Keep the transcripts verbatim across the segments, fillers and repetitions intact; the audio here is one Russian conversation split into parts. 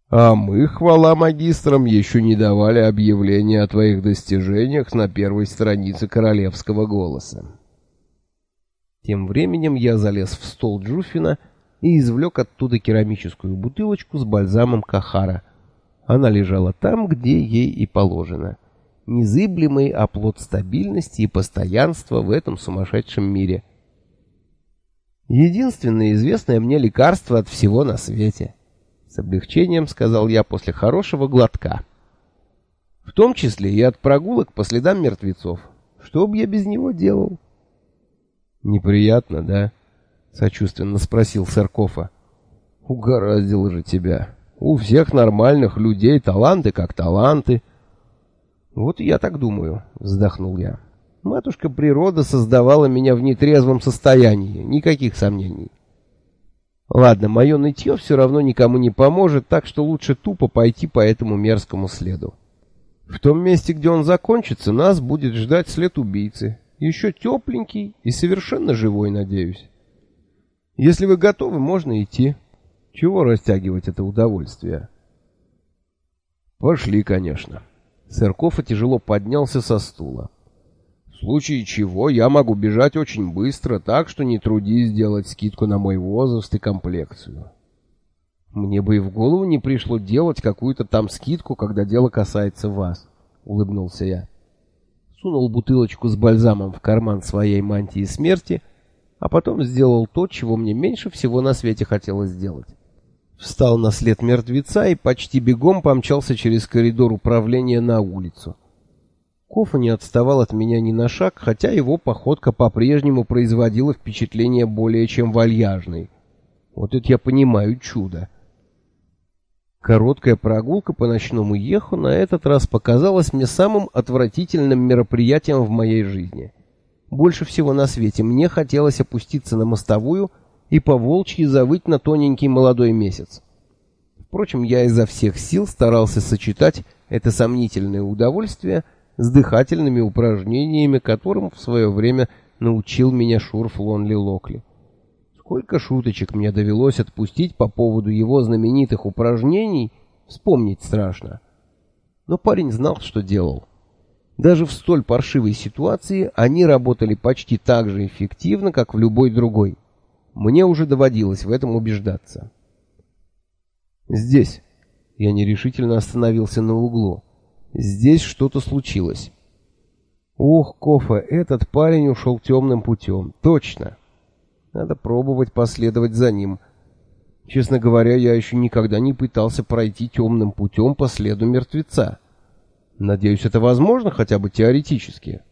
А мы, хвала магистрам, еще не давали объявления о твоих достижениях на первой странице королевского голоса. Тем временем я залез в стол Джуффина и извлек оттуда керамическую бутылочку с бальзамом Кахара. Она лежала там, где ей и положено. Незыблемый оплот стабильности и постоянства в этом сумасшедшем мире. Единственное известное мне лекарство от всего на свете. С облегчением сказал я после хорошего глотка. В том числе и от прогулок по следам мертвецов. Что бы я без него делал? Неприятно, да? Сочувственно спросил Саркофа. Угораздило же тебя. У всех нормальных людей таланты как таланты. Вот и я так думаю, вздохнул я. Матушка природа создавала меня в нетрезвом состоянии, никаких сомнений. Ладно, мое нытье все равно никому не поможет, так что лучше тупо пойти по этому мерзкому следу. В том месте, где он закончится, нас будет ждать след убийцы. Еще тепленький и совершенно живой, надеюсь. Если вы готовы, можно идти. Чего растягивать это удовольствие? Пошли, конечно. Саркофа тяжело поднялся со стула. В случае чего я могу бежать очень быстро, так что не трудись сделать скидку на мой возраст и комплекцию. Мне бы и в голову не пришло делать какую-то там скидку, когда дело касается вас, улыбнулся я. Сунул бутылочку с бальзамом в карман своей мантии смерти, а потом сделал то, чего мне меньше всего на свете хотелось сделать. Встал на след мертвеца и почти бегом помчался через коридор управления на улицу. Кофа не отставал от меня ни на шаг, хотя его походка по-прежнему производила впечатление более чем вальяжной. Вот это я понимаю чудо. Короткая прогулка по ночному Еху на этот раз показалась мне самым отвратительным мероприятием в моей жизни. Больше всего на свете мне хотелось опуститься на мостовую и по-волчьи завыть на тоненький молодой месяц. Впрочем, я изо всех сил старался сочетать это сомнительное удовольствие с дыхательными упражнениями, которым в свое время научил меня Шурф Лонли Локли. Сколько шуточек мне довелось отпустить по поводу его знаменитых упражнений, вспомнить страшно. Но парень знал, что делал. Даже в столь паршивой ситуации они работали почти так же эффективно, как в любой другой. Мне уже доводилось в этом убеждаться. Здесь. Я нерешительно остановился на углу. Здесь что-то случилось. Ох, Кофа, этот парень ушел темным путем. Точно. Надо пробовать последовать за ним. Честно говоря, я еще никогда не пытался пройти темным путем по следу мертвеца. Надеюсь, это возможно хотя бы теоретически.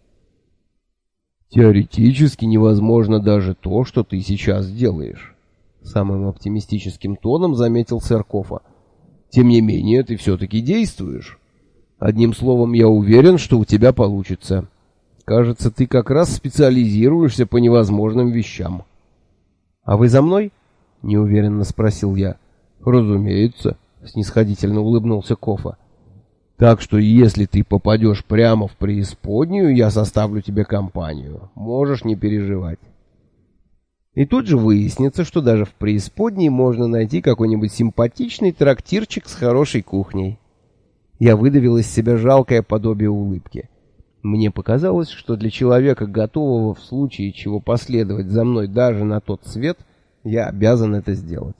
Теоретически невозможно даже то, что ты сейчас делаешь. Самым оптимистическим тоном заметил Саркофа. Тем не менее, ты все-таки действуешь. Одним словом, я уверен, что у тебя получится. Кажется, ты как раз специализируешься по невозможным вещам. А вы за мной? Неуверенно спросил я. Разумеется, снисходительно улыбнулся Кофа. Так что если ты попадешь прямо в преисподнюю, я составлю тебе компанию. Можешь не переживать. И тут же выяснится, что даже в преисподней можно найти какой-нибудь симпатичный трактирчик с хорошей кухней. Я выдавил из себя жалкое подобие улыбки. Мне показалось, что для человека, готового в случае чего последовать за мной даже на тот свет, я обязан это сделать.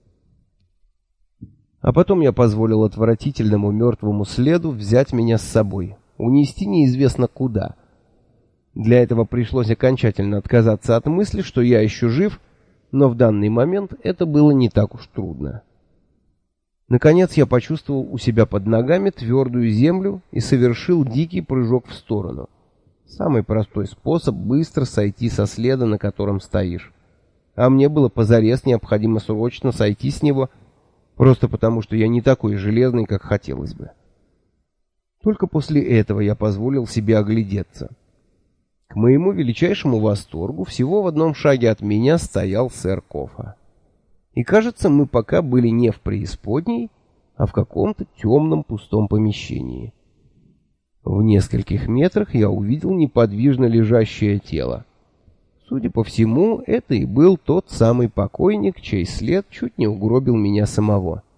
А потом я позволил отвратительному мертвому следу взять меня с собой, унести неизвестно куда. Для этого пришлось окончательно отказаться от мысли, что я еще жив, но в данный момент это было не так уж трудно. Наконец я почувствовал у себя под ногами твердую землю и совершил дикий прыжок в сторону. Самый простой способ быстро сойти со следа, на котором стоишь. А мне было позарез необходимо срочно сойти с него, просто потому что я не такой железный, как хотелось бы. Только после этого я позволил себе оглядеться. К моему величайшему восторгу всего в одном шаге от меня стоял сэр Кофа. И кажется, мы пока были не в преисподней, а в каком-то темном пустом помещении. В нескольких метрах я увидел неподвижно лежащее тело. Судя по всему, это и был тот самый покойник, чей след чуть не угробил меня самого.